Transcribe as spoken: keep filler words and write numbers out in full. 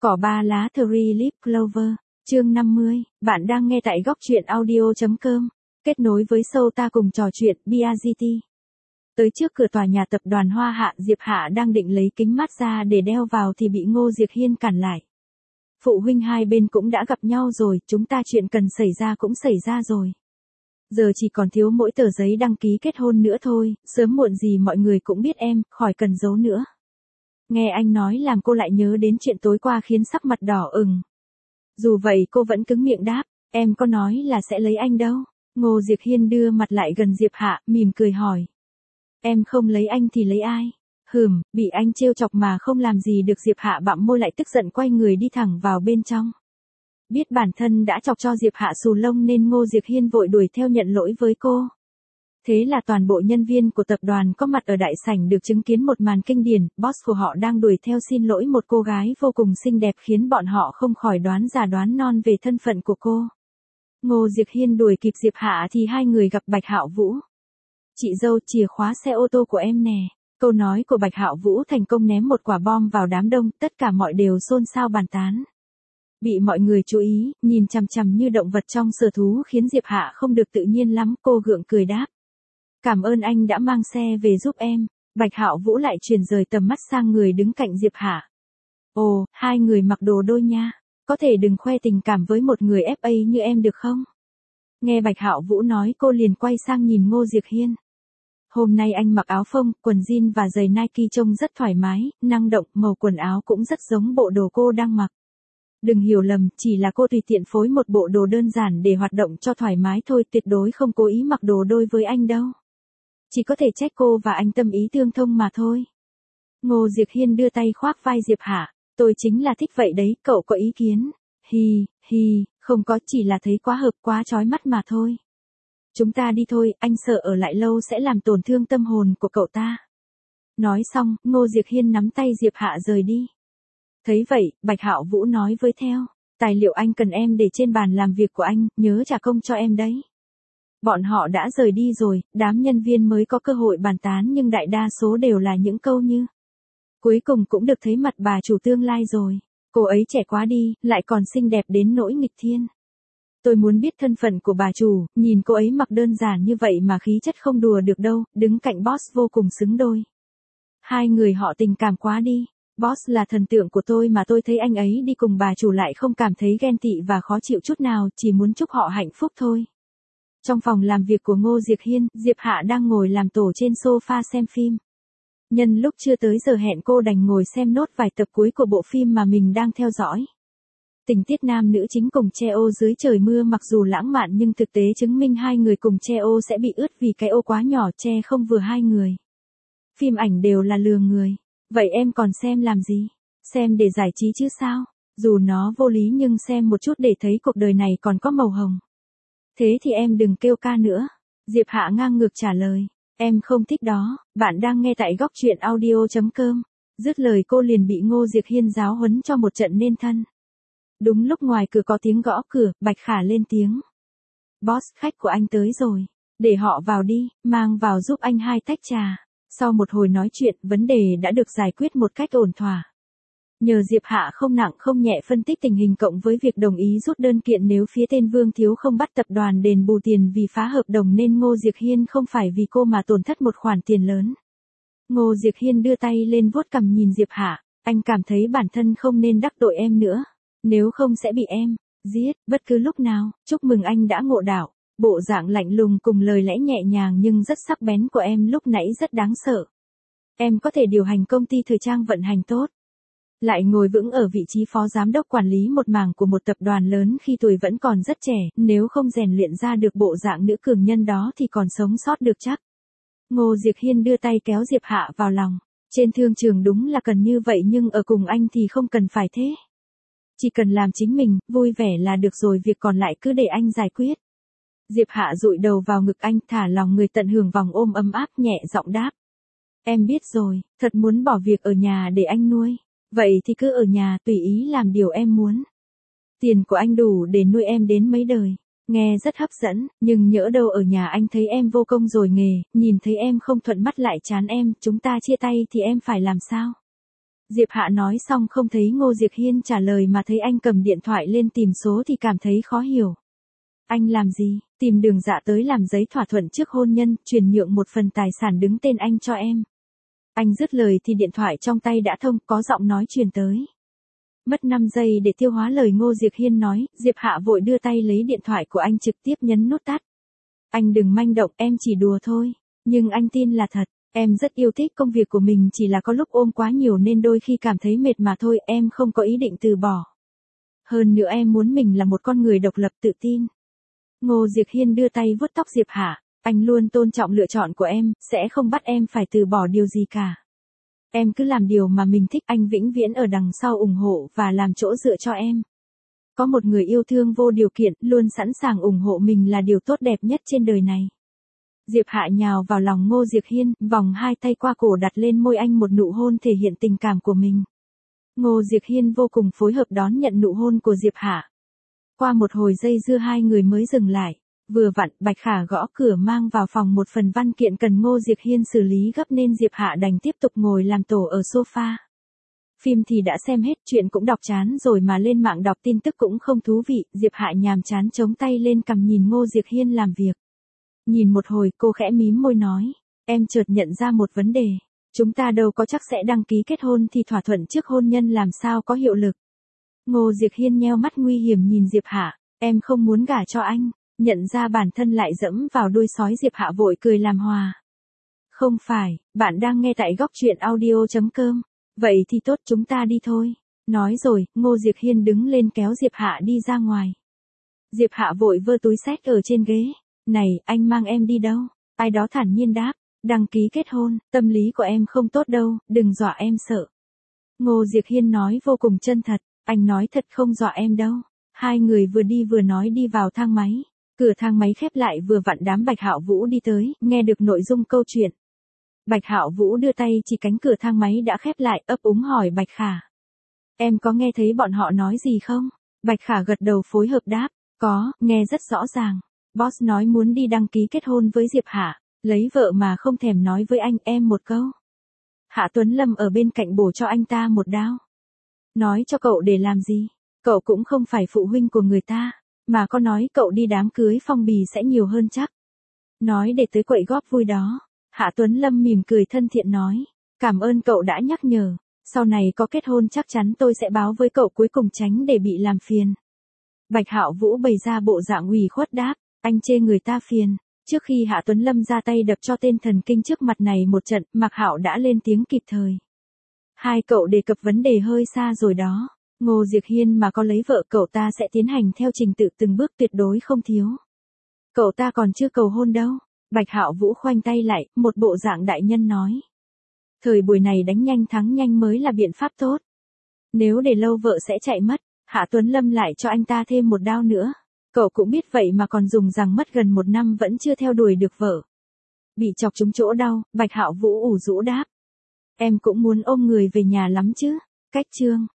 Cỏ ba lá Three Leaf Clover, chương năm mươi, bạn đang nghe tại góc truyện audio.com, kết nối với show ta cùng trò chuyện bê a giê tê. Tới trước cửa tòa nhà tập đoàn Hoa Hạ, Diệp Hạ đang định lấy kính mát ra để đeo vào thì bị Ngô Diệc Hiên cản lại. Phụ huynh hai bên cũng đã gặp nhau rồi, chúng ta chuyện cần xảy ra cũng xảy ra rồi. Giờ chỉ còn thiếu mỗi tờ giấy đăng ký kết hôn nữa thôi, sớm muộn gì mọi người cũng biết em, khỏi cần giấu nữa. Nghe anh nói làm cô lại nhớ đến chuyện tối qua khiến sắc mặt đỏ ửng. Dù vậy cô vẫn cứng miệng đáp, em có nói là sẽ lấy anh đâu. Ngô Diệc Hiên đưa mặt lại gần Diệp Hạ, mỉm cười hỏi. Em không lấy anh thì lấy ai? Hừm, bị anh trêu chọc mà không làm gì được. Diệp Hạ bặm môi lại tức giận quay người đi thẳng vào bên trong. Biết bản thân đã chọc cho Diệp Hạ xù lông nên Ngô Diệc Hiên vội đuổi theo nhận lỗi với cô. Thế là toàn bộ nhân viên của tập đoàn có mặt ở đại sảnh được chứng kiến một màn kinh điển, boss của họ đang đuổi theo xin lỗi một cô gái vô cùng xinh đẹp khiến bọn họ không khỏi đoán già đoán non về thân phận của cô. Ngô Diệc Hiên đuổi kịp Diệp Hạ thì hai người gặp Bạch Hạo Vũ. Chị dâu, chìa khóa xe ô tô của em nè. Câu nói của Bạch Hạo Vũ thành công ném một quả bom vào đám đông, tất cả mọi đều xôn xao bàn tán. Bị mọi người chú ý, nhìn chằm chằm như động vật trong sở thú khiến Diệp Hạ không được tự nhiên lắm, cô gượng cười đáp. Cảm ơn anh đã mang xe về giúp em. Bạch Hạo Vũ lại chuyển rời tầm mắt sang người đứng cạnh Diệp Hạ. Ồ, hai người mặc đồ đôi nha. Có thể đừng khoe tình cảm với một người ép a như em được không? Nghe Bạch Hạo Vũ nói cô liền quay sang nhìn Ngô Diệc Hiên. Hôm nay anh mặc áo phông, quần jean và giày Nike trông rất thoải mái, năng động, màu quần áo cũng rất giống bộ đồ cô đang mặc. Đừng hiểu lầm, chỉ là cô tùy tiện phối một bộ đồ đơn giản để hoạt động cho thoải mái thôi, tuyệt đối không cố ý mặc đồ đôi với anh đâu. Chỉ có thể trách cô và anh tâm ý tương thông mà thôi. Ngô Diệc Hiên đưa tay khoác vai Diệp Hạ. Tôi chính là thích vậy đấy, cậu có ý kiến? Hi, hi, không có, chỉ là thấy quá hợp quá chói mắt mà thôi. Chúng ta đi thôi, anh sợ ở lại lâu sẽ làm tổn thương tâm hồn của cậu ta. Nói xong, Ngô Diệc Hiên nắm tay Diệp Hạ rời đi. Thấy vậy, Bạch Hạo Vũ nói với theo. Tài liệu anh cần em để trên bàn làm việc của anh, nhớ trả công cho em đấy. Bọn họ đã rời đi rồi, đám nhân viên mới có cơ hội bàn tán nhưng đại đa số đều là những câu như. Cuối cùng cũng được thấy mặt bà chủ tương lai rồi. Cô ấy trẻ quá đi, lại còn xinh đẹp đến nỗi nghịch thiên. Tôi muốn biết thân phận của bà chủ, nhìn cô ấy mặc đơn giản như vậy mà khí chất không đùa được đâu, đứng cạnh boss vô cùng xứng đôi. Hai người họ tình cảm quá đi. Boss là thần tượng của tôi mà tôi thấy anh ấy đi cùng bà chủ lại không cảm thấy ghen tị và khó chịu chút nào, chỉ muốn chúc họ hạnh phúc thôi. Trong phòng làm việc của Ngô Diệc Hiên, Diệp Hạ đang ngồi làm tổ trên sofa xem phim. Nhân lúc chưa tới giờ hẹn cô đành ngồi xem nốt vài tập cuối của bộ phim mà mình đang theo dõi. Tình tiết nam nữ chính cùng che ô dưới trời mưa mặc dù lãng mạn nhưng thực tế chứng minh hai người cùng che ô sẽ bị ướt vì cái ô quá nhỏ che không vừa hai người. Phim ảnh đều là lừa người. Vậy em còn xem làm gì? Xem để giải trí chứ sao? Dù nó vô lý nhưng xem một chút để thấy cuộc đời này còn có màu hồng. Thế thì em đừng kêu ca nữa. Diệp Hạ ngang ngược trả lời. Em không thích đó, bạn đang nghe tại góc truyện audio.com. Dứt lời cô liền bị Ngô Diệc Hiên giáo huấn cho một trận nên thân. Đúng lúc ngoài cửa có tiếng gõ cửa, Bạch Khả lên tiếng. Boss, khách của anh tới rồi. Để họ vào đi, mang vào giúp anh hai tách trà. Sau một hồi nói chuyện, vấn đề đã được giải quyết một cách ổn thỏa. Nhờ Diệp Hạ không nặng không nhẹ phân tích tình hình cộng với việc đồng ý rút đơn kiện nếu phía tên Vương Thiếu không bắt tập đoàn đền bù tiền vì phá hợp đồng nên Ngô Diệc Hiên không phải vì cô mà tổn thất một khoản tiền lớn. Ngô Diệc Hiên đưa tay lên vuốt cằm nhìn Diệp Hạ, anh cảm thấy bản thân không nên đắc tội em nữa, nếu không sẽ bị em giết bất cứ lúc nào. Chúc mừng anh đã ngộ đạo. Bộ dạng lạnh lùng cùng lời lẽ nhẹ nhàng nhưng rất sắc bén của em lúc nãy rất đáng sợ. Em có thể điều hành công ty thời trang vận hành tốt. Lại ngồi vững ở vị trí phó giám đốc quản lý một mảng của một tập đoàn lớn khi tuổi vẫn còn rất trẻ, nếu không rèn luyện ra được bộ dạng nữ cường nhân đó thì còn sống sót được chắc. Ngô Diệc Hiên đưa tay kéo Diệp Hạ vào lòng. Trên thương trường đúng là cần như vậy nhưng ở cùng anh thì không cần phải thế. Chỉ cần làm chính mình, vui vẻ là được rồi, việc còn lại cứ để anh giải quyết. Diệp Hạ dụi đầu vào ngực anh, thả lòng người tận hưởng vòng ôm ấm áp, nhẹ giọng đáp. Em biết rồi, thật muốn bỏ việc ở nhà để anh nuôi. Vậy thì cứ ở nhà tùy ý làm điều em muốn. Tiền của anh đủ để nuôi em đến mấy đời. Nghe rất hấp dẫn, nhưng nhỡ đâu ở nhà anh thấy em vô công rồi nghề, nhìn thấy em không thuận mắt lại chán em, chúng ta chia tay thì em phải làm sao? Diệp Hạ nói xong không thấy Ngô Diệc Hiên trả lời mà thấy anh cầm điện thoại lên tìm số thì cảm thấy khó hiểu. Anh làm gì, tìm Đường Dạ tới làm giấy thỏa thuận trước hôn nhân, chuyển nhượng một phần tài sản đứng tên anh cho em. Anh dứt lời thì điện thoại trong tay đã thông, có giọng nói truyền tới. Mất năm giây để tiêu hóa lời Ngô Diệc Hiên nói, Diệp Hạ vội đưa tay lấy điện thoại của anh trực tiếp nhấn nút tắt. Anh đừng manh động, em chỉ đùa thôi, nhưng anh tin là thật. Em rất yêu thích công việc của mình, chỉ là có lúc ôm quá nhiều nên đôi khi cảm thấy mệt mà thôi, em không có ý định từ bỏ. Hơn nữa em muốn mình là một con người độc lập tự tin. Ngô Diệc Hiên đưa tay vuốt tóc Diệp Hạ, anh luôn tôn trọng lựa chọn của em, sẽ không bắt em phải từ bỏ điều gì cả. Em cứ làm điều mà mình thích, anh vĩnh viễn ở đằng sau ủng hộ và làm chỗ dựa cho em. Có một người yêu thương vô điều kiện, luôn sẵn sàng ủng hộ mình là điều tốt đẹp nhất trên đời này. Diệp Hạ nhào vào lòng Ngô Diệc Hiên, vòng hai tay qua cổ đặt lên môi anh một nụ hôn thể hiện tình cảm của mình. Ngô Diệc Hiên vô cùng phối hợp đón nhận nụ hôn của Diệp Hạ. Qua một hồi dây dưa hai người mới dừng lại. Vừa vặn, Bạch Khả gõ cửa mang vào phòng một phần văn kiện cần Ngô Diệc Hiên xử lý gấp nên Diệp Hạ đành tiếp tục ngồi làm tổ ở sofa. Phim thì đã xem hết, chuyện cũng đọc chán rồi mà lên mạng đọc tin tức cũng không thú vị, Diệp Hạ nhàm chán chống tay lên cằm nhìn Ngô Diệc Hiên làm việc. Nhìn một hồi cô khẽ mím môi nói, em chợt nhận ra một vấn đề, chúng ta đâu có chắc sẽ đăng ký kết hôn thì thỏa thuận trước hôn nhân làm sao có hiệu lực. Ngô Diệc Hiên nheo mắt nguy hiểm nhìn Diệp Hạ, em không muốn gả cho anh. Nhận ra bản thân lại dẫm vào đuôi sói, Diệp Hạ vội cười làm hòa. Không phải, bạn đang nghe tại góc truyện audio chấm com. Vậy thì tốt, chúng ta đi thôi. Nói rồi, Ngô Diệc Hiên đứng lên kéo Diệp Hạ đi ra ngoài. Diệp Hạ vội vơ túi xách ở trên ghế. Này, anh mang em đi đâu? Ai đó thản nhiên đáp. Đăng ký kết hôn, tâm lý của em không tốt đâu, đừng dọa em sợ. Ngô Diệc Hiên nói vô cùng chân thật, anh nói thật không dọa em đâu. Hai người vừa đi vừa nói đi vào thang máy. Cửa thang máy khép lại vừa vặn đám Bạch Hạo Vũ đi tới, nghe được nội dung câu chuyện. Bạch Hạo Vũ đưa tay chỉ cánh cửa thang máy đã khép lại, ấp úng hỏi Bạch Khả. Em có nghe thấy bọn họ nói gì không? Bạch Khả gật đầu phối hợp đáp, có, nghe rất rõ ràng. Boss nói muốn đi đăng ký kết hôn với Diệp Hạ, lấy vợ mà không thèm nói với anh em một câu. Hạ Tuấn Lâm ở bên cạnh bổ cho anh ta một đao. Nói cho cậu để làm gì? Cậu cũng không phải phụ huynh của người ta. Mà có nói cậu đi đám cưới Phong Bì sẽ nhiều hơn chắc. Nói để tới quậy góp vui đó. Hạ Tuấn Lâm mỉm cười thân thiện nói. Cảm ơn cậu đã nhắc nhở. Sau này có kết hôn chắc chắn tôi sẽ báo với cậu, cuối cùng tránh để bị làm phiền. Bạch Hạo Vũ bày ra bộ dạng ủy khuất đáp. Anh chê người ta phiền. Trước khi Hạ Tuấn Lâm ra tay đập cho tên thần kinh trước mặt này một trận, Mạc Hạo đã lên tiếng kịp thời. Hai cậu đề cập vấn đề hơi xa rồi đó. Ngô Diệc Hiên mà có lấy vợ, cậu ta sẽ tiến hành theo trình tự từng bước, tuyệt đối không thiếu. Cậu ta còn chưa cầu hôn đâu. Bạch Hạo Vũ khoanh tay lại, một bộ dạng đại nhân nói. Thời buổi này đánh nhanh thắng nhanh mới là biện pháp tốt. Nếu để lâu vợ sẽ chạy mất. Hạ Tuấn Lâm lại cho anh ta thêm một đao nữa. Cậu cũng biết vậy mà còn dùng rằng mất gần một năm vẫn chưa theo đuổi được vợ. Bị chọc trúng chỗ đau, Bạch Hạo Vũ ủ rũ đáp. Em cũng muốn ôm người về nhà lắm chứ. Cách chương.